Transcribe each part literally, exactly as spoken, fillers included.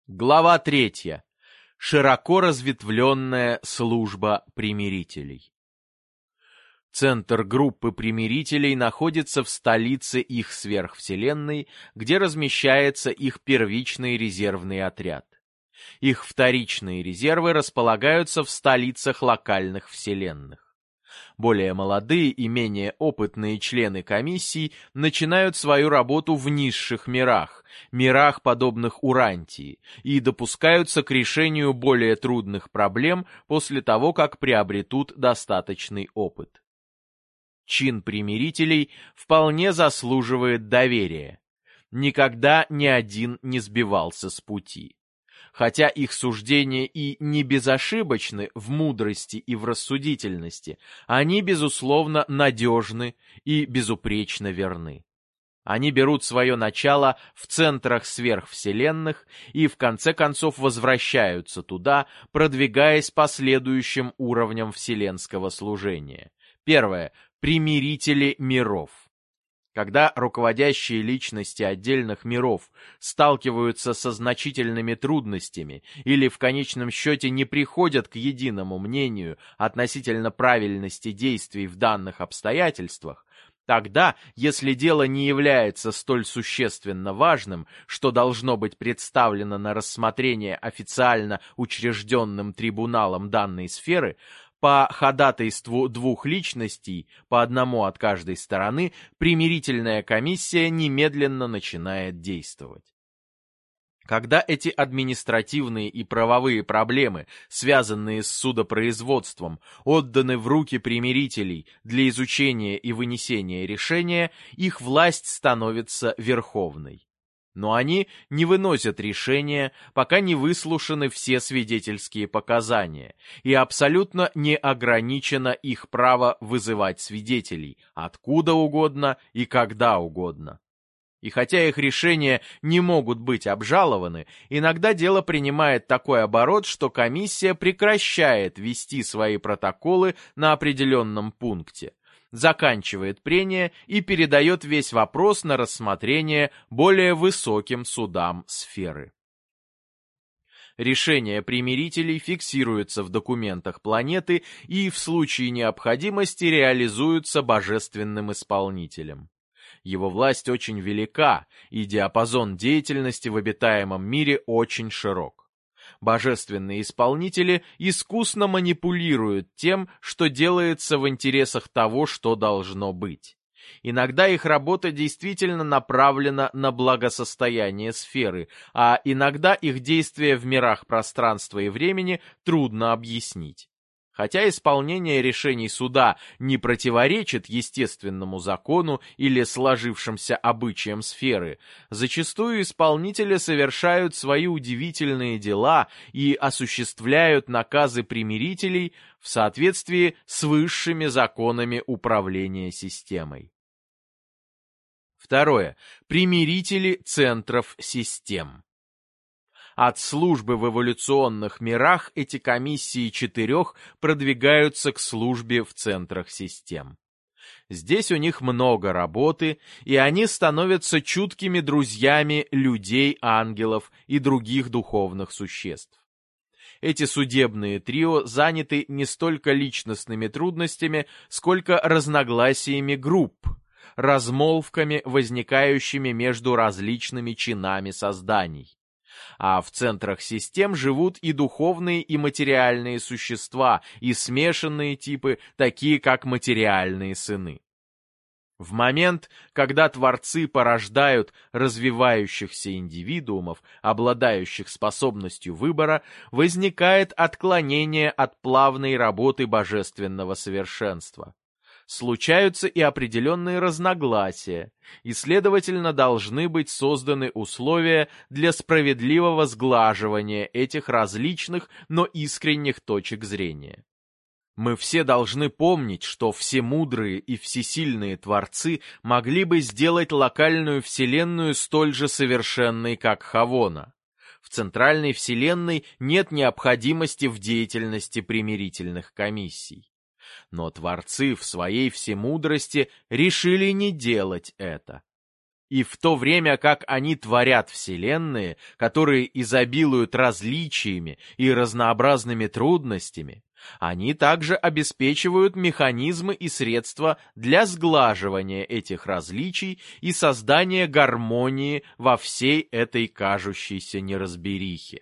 Глава третья. Широко разветвленная служба примирителей. Центр группы примирителей находится в столице их сверхвселенной, где размещается их первичный резервный отряд. Их вторичные резервы располагаются в столицах локальных вселенных. Более молодые и менее опытные члены комиссий начинают свою работу в низших мирах, мирах, подобных Урантии, и допускаются к решению более трудных проблем после того, как приобретут достаточный опыт. Чин примирителей вполне заслуживает доверия. Никогда ни один не сбивался с пути. Хотя их суждения и не безошибочны в мудрости и в рассудительности, они, безусловно, надежны и безупречно верны. Они берут свое начало в центрах сверхвселенных и в конце концов возвращаются туда, продвигаясь по следующим уровням вселенского служения. Первое. Примирители миров. Когда руководящие личности отдельных миров сталкиваются со значительными трудностями или в конечном счете не приходят к единому мнению относительно правильности действий в данных обстоятельствах, тогда, если дело не является столь существенно важным, что должно быть представлено на рассмотрение официально учрежденным трибуналом данной сферы, по ходатайству двух личностей, по одному от каждой стороны, примирительная комиссия немедленно начинает действовать. Когда эти административные и правовые проблемы, связанные с судопроизводством, отданы в руки примирителей для изучения и вынесения решения, их власть становится верховной. Но они не выносят решения, пока не выслушаны все свидетельские показания, и абсолютно не ограничено их право вызывать свидетелей откуда угодно и когда угодно. И хотя их решения не могут быть обжалованы, иногда дело принимает такой оборот, что комиссия прекращает вести свои протоколы на определенном пункте, заканчивает прение и передает весь вопрос на рассмотрение более высоким судам сферы. Решения примирителей фиксируются в документах планеты и в случае необходимости реализуются божественным исполнителем. Его власть очень велика, и диапазон деятельности в обитаемом мире очень широк. Божественные исполнители искусно манипулируют тем, что делается в интересах того, что должно быть. Иногда их работа действительно направлена на благосостояние сферы, а иногда их действия в мирах пространства и времени трудно объяснить. Хотя исполнение решений суда не противоречит естественному закону или сложившимся обычаям сферы, зачастую исполнители совершают свои удивительные дела и осуществляют наказы примирителей в соответствии с высшими законами управления системой. Второе. Примирители центров систем. От службы в эволюционных мирах эти комиссии четырех продвигаются к службе в центрах систем. Здесь у них много работы, и они становятся чуткими друзьями людей, ангелов и других духовных существ. Эти судебные трио заняты не столько личностными трудностями, сколько разногласиями групп, размолвками, возникающими между различными чинами созданий. А в центрах систем живут и духовные, и материальные существа, и смешанные типы, такие как материальные сыны. В момент, когда творцы порождают развивающихся индивидуумов, обладающих способностью выбора, возникает отклонение от плавной работы божественного совершенства. Случаются и определенные разногласия, и, следовательно, должны быть созданы условия для справедливого сглаживания этих различных, но искренних точек зрения. Мы все должны помнить, что всемудрые и всесильные творцы могли бы сделать локальную вселенную столь же совершенной, как Хавона. В центральной вселенной нет необходимости в деятельности примирительных комиссий. Но творцы в своей всемудрости решили не делать это. И в то время как они творят вселенные, которые изобилуют различиями и разнообразными трудностями, они также обеспечивают механизмы и средства для сглаживания этих различий и создания гармонии во всей этой кажущейся неразберихе.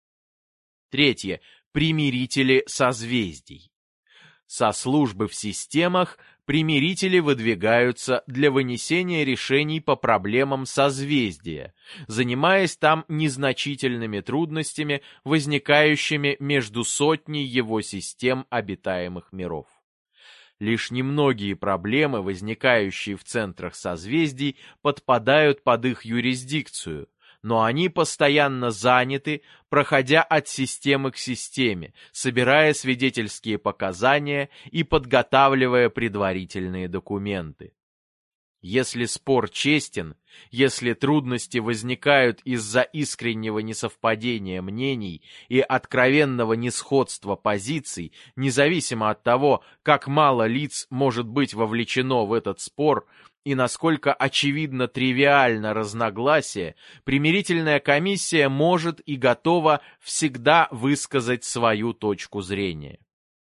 Третье. Примирители созвездий. Со службы в системах примирители выдвигаются для вынесения решений по проблемам созвездия, занимаясь там незначительными трудностями, возникающими между сотней его систем обитаемых миров. Лишь немногие проблемы, возникающие в центрах созвездий, подпадают под их юрисдикцию, но они постоянно заняты, проходя от системы к системе, собирая свидетельские показания и подготавливая предварительные документы. Если спор честен, если трудности возникают из-за искреннего несовпадения мнений и откровенного несходства позиций, независимо от того, как мало лиц может быть вовлечено в этот спор, и насколько очевидно тривиально разногласие, примирительная комиссия может и готова всегда высказать свою точку зрения.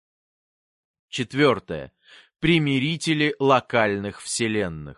Четвертое. Примирители локальных вселенных.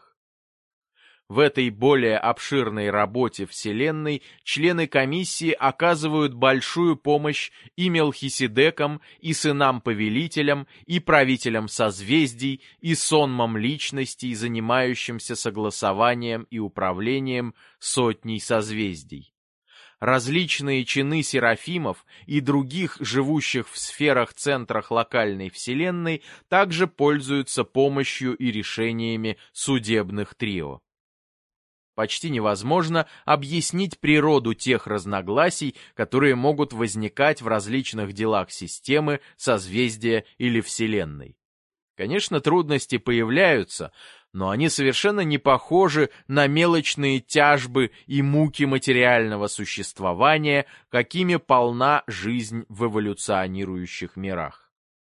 В этой более обширной работе Вселенной члены комиссии оказывают большую помощь и Мелхиседекам, и сынам-повелителям, и правителям созвездий, и сонмам личностей, занимающимся согласованием и управлением сотней созвездий. Различные чины серафимов и других живущих в сферах-центрах локальной Вселенной также пользуются помощью и решениями судебных трио. Почти невозможно объяснить природу тех разногласий, которые могут возникать в различных делах системы, созвездия или Вселенной. Конечно, трудности появляются, но они совершенно не похожи на мелочные тяжбы и муки материального существования, какими полна жизнь в эволюционирующих мирах.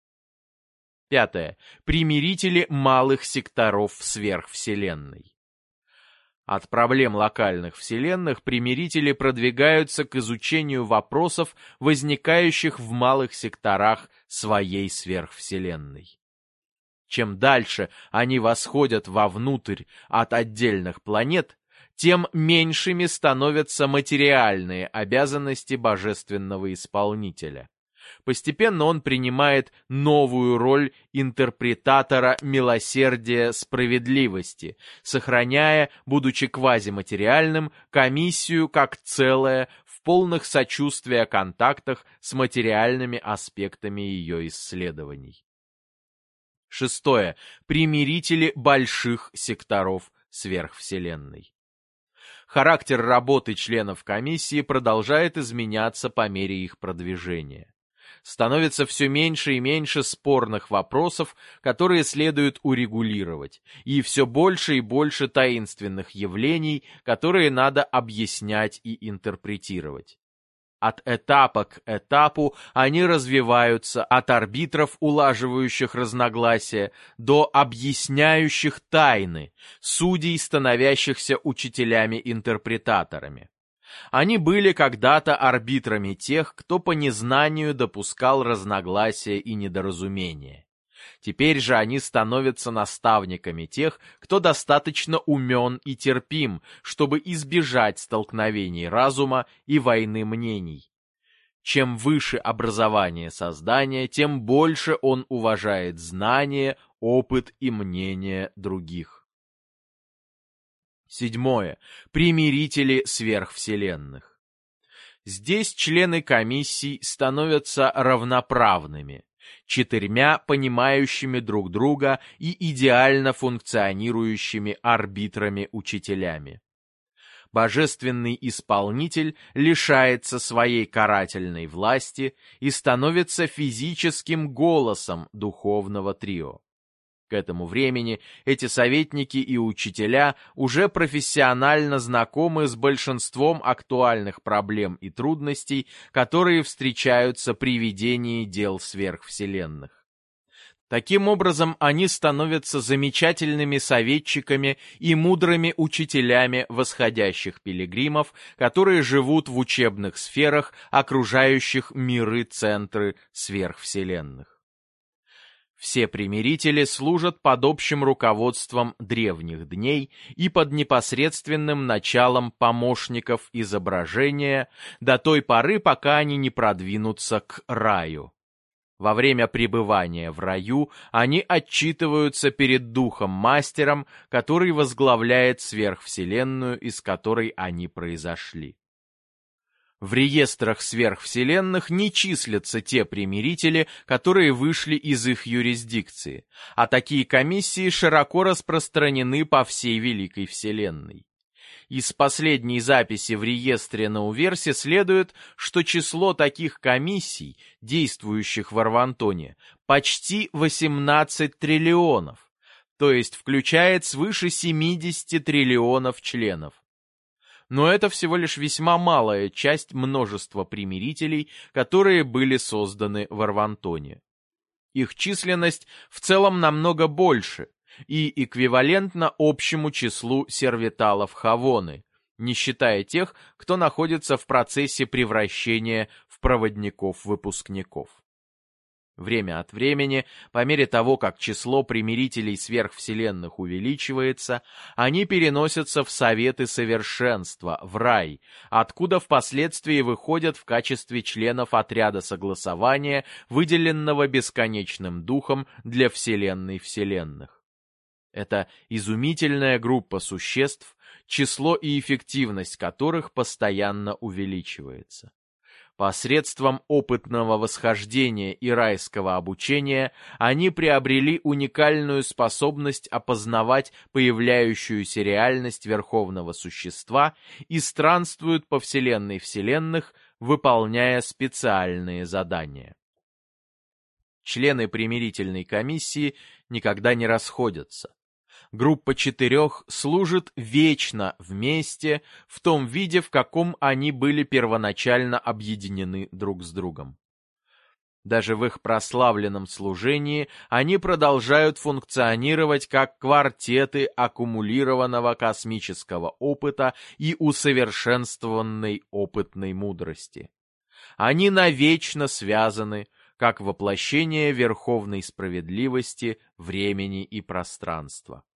Пятое. Примирители малых секторов сверхвселенной. От проблем локальных вселенных примирители продвигаются к изучению вопросов, возникающих в малых секторах своей сверхвселенной. Чем дальше они восходят вовнутрь от отдельных планет, тем меньшими становятся материальные обязанности божественного исполнителя. Постепенно он принимает новую роль интерпретатора милосердия справедливости, сохраняя, будучи квазиматериальным, комиссию как целое в полных сочувствия контактах с материальными аспектами ее исследований. Шестое. Примирители больших секторов сверхвселенной. Характер работы членов комиссии продолжает изменяться по мере их продвижения. Становится все меньше и меньше спорных вопросов, которые следует урегулировать, и все больше и больше таинственных явлений, которые надо объяснять и интерпретировать. От этапа к этапу они развиваются от арбитров, улаживающих разногласия, до объясняющих тайны, судей, становящихся учителями-интерпретаторами. Они были когда-то арбитрами тех, кто по незнанию допускал разногласия и недоразумения. Теперь же они становятся наставниками тех, кто достаточно умен и терпим, чтобы избежать столкновений разума и войны мнений. Чем выше образование создания, тем больше он уважает знания, опыт и мнения других. Седьмое. Примирители сверхвселенных. Здесь члены комиссий становятся равноправными, четырьмя понимающими друг друга и идеально функционирующими арбитрами-учителями. Божественный исполнитель лишается своей карательной власти и становится физическим голосом духовного трио. К этому времени эти советники и учителя уже профессионально знакомы с большинством актуальных проблем и трудностей, которые встречаются при ведении дел сверхвселенных. Таким образом, они становятся замечательными советчиками и мудрыми учителями восходящих пилигримов, которые живут в учебных сферах, окружающих миры-центры сверхвселенных. Все примирители служат под общим руководством древних дней и под непосредственным началом помощников изображения до той поры, пока они не продвинутся к раю. Во время пребывания в раю они отчитываются перед Духом-мастером, который возглавляет сверхвселенную, из которой они произошли. В реестрах сверхвселенных не числятся те примирители, которые вышли из их юрисдикции, а такие комиссии широко распространены по всей Великой Вселенной. Из последней записи в реестре на Уверсе следует, что число таких комиссий, действующих в Арвантоне, почти восемнадцать триллионов, то есть включает свыше семидесяти триллионов членов. Но это всего лишь весьма малая часть множества примирителей, которые были созданы в Арвантоне. Их численность в целом намного больше и эквивалентна общему числу сервиталов Хавоны, не считая тех, кто находится в процессе превращения в проводников-выпускников. Время от времени, по мере того, как число примирителей сверхвселенных увеличивается, они переносятся в Советы Совершенства, в рай, откуда впоследствии выходят в качестве членов отряда согласования, выделенного бесконечным духом для Вселенной Вселенных. Это изумительная группа существ, число и эффективность которых постоянно увеличивается. Посредством опытного восхождения и райского обучения они приобрели уникальную способность опознавать появляющуюся реальность Верховного Существа и странствуют по Вселенной Вселенных, выполняя специальные задания. Члены примирительной комиссии никогда не расходятся. Группа четырех служит вечно вместе в том виде, в каком они были первоначально объединены друг с другом. Даже в их прославленном служении они продолжают функционировать как квартеты аккумулированного космического опыта и усовершенствованной опытной мудрости. Они навечно связаны, как воплощение верховной справедливости времени и пространства.